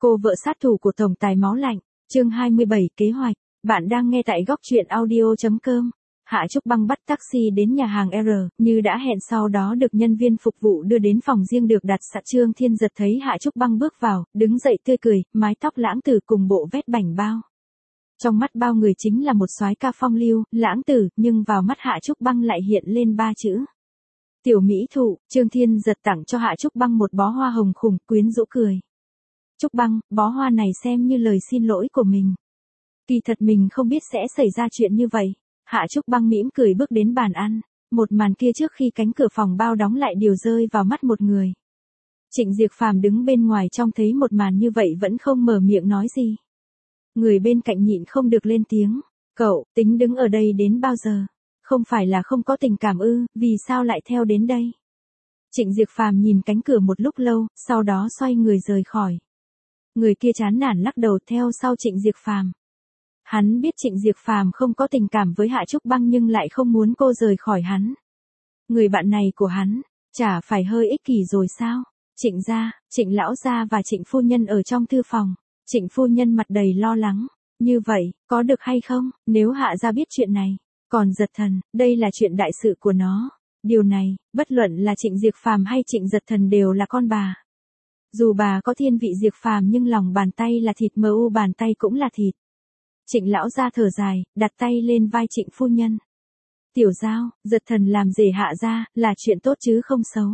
Cô vợ sát thủ của tổng tài máu lạnh, chương 27 kế hoạch. Bạn đang nghe tại góc truyện audio.com. Hạ Trúc Băng bắt taxi đến nhà hàng R, như đã hẹn sau đó được nhân viên phục vụ đưa đến phòng riêng được đặt sẵn. Trương Thiên Giật thấy Hạ Trúc Băng bước vào, đứng dậy tươi cười, mái tóc lãng tử cùng bộ vest bảnh bao. Trong mắt bao người chính là một soái ca phong lưu, lãng tử, nhưng vào mắt Hạ Trúc Băng lại hiện lên ba chữ. Tiểu mỹ thụ. Trương Thiên Giật tặng cho Hạ Trúc Băng một bó hoa hồng khủng, quyến rũ cười. Trúc Băng, bó hoa này xem như lời xin lỗi của mình. Kỳ thật mình không biết sẽ xảy ra chuyện như vậy. Hạ Trúc Băng mỉm cười bước đến bàn ăn. Một màn kia trước khi cánh cửa phòng bao đóng lại đều rơi vào mắt một người. Trịnh Diệp Phàm đứng bên ngoài trông thấy một màn như vậy vẫn không mở miệng nói gì. Người bên cạnh nhịn không được lên tiếng. Cậu, tính đứng ở đây đến bao giờ? Không phải là không có tình cảm ư, vì sao lại theo đến đây? Trịnh Diệp Phàm nhìn cánh cửa một lúc lâu, sau đó xoay người rời khỏi. Người kia chán nản lắc đầu theo sau Trịnh Diệp Phàm. Hắn biết Trịnh Diệp Phàm không có tình cảm với Hạ Trúc Băng nhưng lại không muốn cô rời khỏi hắn. Người bạn này của hắn, chả phải hơi ích kỷ rồi sao? Trịnh gia, Trịnh lão gia và Trịnh phu nhân ở trong thư phòng. Trịnh phu nhân mặt đầy lo lắng. Như vậy, có được hay không, nếu Hạ gia biết chuyện này? Còn Giật Thần, đây là chuyện đại sự của nó. Điều này, bất luận là Trịnh Diệp Phàm hay Trịnh Giật Thần đều là con bà. Dù bà có thiên vị Diệp Phàm nhưng lòng bàn tay là thịt mu bàn tay cũng là thịt. Trịnh lão gia thở dài, đặt tay lên vai Trịnh phu nhân. Tiểu Giao, Giật Thần làm rể Hạ gia, là chuyện tốt chứ không xấu.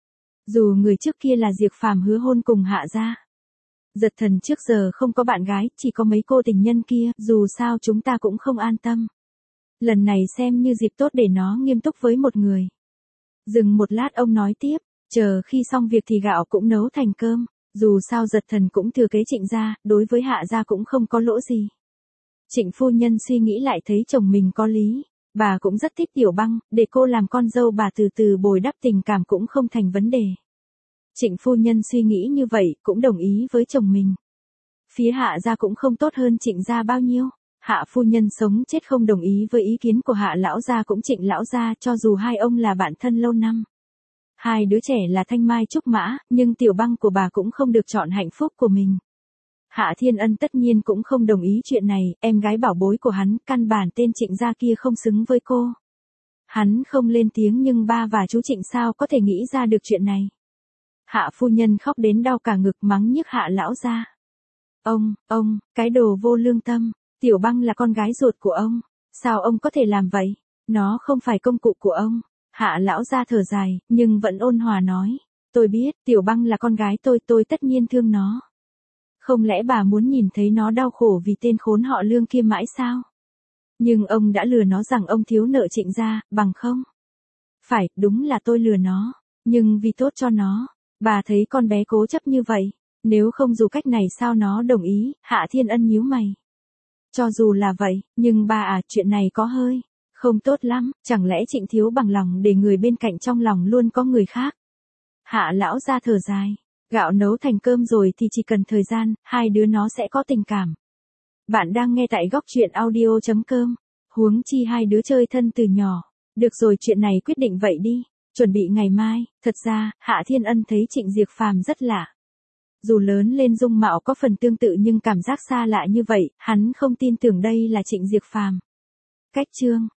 Dù người trước kia là Diệp Phàm hứa hôn cùng Hạ gia. Giật Thần trước giờ không có bạn gái, chỉ có mấy cô tình nhân kia, dù sao chúng ta cũng không an tâm. Lần này xem như dịp tốt để nó nghiêm túc với một người. Dừng một lát ông nói tiếp, chờ khi xong việc thì gạo cũng nấu thành cơm, dù sao Giật Thần cũng thừa kế Trịnh gia, đối với Hạ gia cũng không có lỗ gì. Trịnh phu nhân suy nghĩ lại thấy chồng mình có lý, bà cũng rất thích Tiểu Băng, để cô làm con dâu bà từ từ bồi đắp tình cảm cũng không thành vấn đề. Trịnh phu nhân suy nghĩ như vậy, cũng đồng ý với chồng mình. Phía Hạ gia cũng không tốt hơn Trịnh gia bao nhiêu. Hạ phu nhân sống chết không đồng ý với ý kiến của Hạ lão gia cũng Trịnh lão gia, cho dù hai ông là bạn thân lâu năm. Hai đứa trẻ là thanh mai trúc mã, nhưng Tiểu Băng của bà cũng không được chọn hạnh phúc của mình. Hạ Thiên Ân tất nhiên cũng không đồng ý chuyện này, em gái bảo bối của hắn, căn bản tên Trịnh gia kia không xứng với cô. Hắn không lên tiếng nhưng ba và chú Trịnh sao có thể nghĩ ra được chuyện này. Hạ phu nhân khóc đến đau cả ngực mắng nhiếc Hạ lão gia. Ông, cái đồ vô lương tâm. Tiểu Băng là con gái ruột của ông, sao ông có thể làm vậy? Nó không phải công cụ của ông. Hạ lão gia thở dài, nhưng vẫn ôn hòa nói, tôi biết, Tiểu Băng là con gái tôi tất nhiên thương nó. Không lẽ bà muốn nhìn thấy nó đau khổ vì tên khốn họ Lương kia mãi sao? Nhưng ông đã lừa nó rằng ông thiếu nợ Trịnh gia, bằng không? Phải, đúng là tôi lừa nó, nhưng vì tốt cho nó. Bà thấy con bé cố chấp như vậy, nếu không dù cách này sao nó đồng ý? Hạ Thiên Ân nhíu mày. Cho dù là vậy, nhưng bà chuyện này có hơi không tốt lắm, chẳng lẽ Trịnh thiếu bằng lòng để người bên cạnh trong lòng luôn có người khác? Hạ lão gia thở dài, gạo nấu thành cơm rồi thì chỉ cần thời gian, hai đứa nó sẽ có tình cảm. Bạn đang nghe tại góc truyện audio.com, huống chi hai đứa chơi thân từ nhỏ. Được rồi, chuyện này quyết định vậy đi, chuẩn bị ngày mai. Thật ra, Hạ Thiên Ân thấy Trịnh Diệp Phàm rất lạ. Dù lớn lên dung mạo có phần tương tự nhưng cảm giác xa lạ như vậy, hắn không tin tưởng đây là Trịnh Diệp Phàm. Cách chương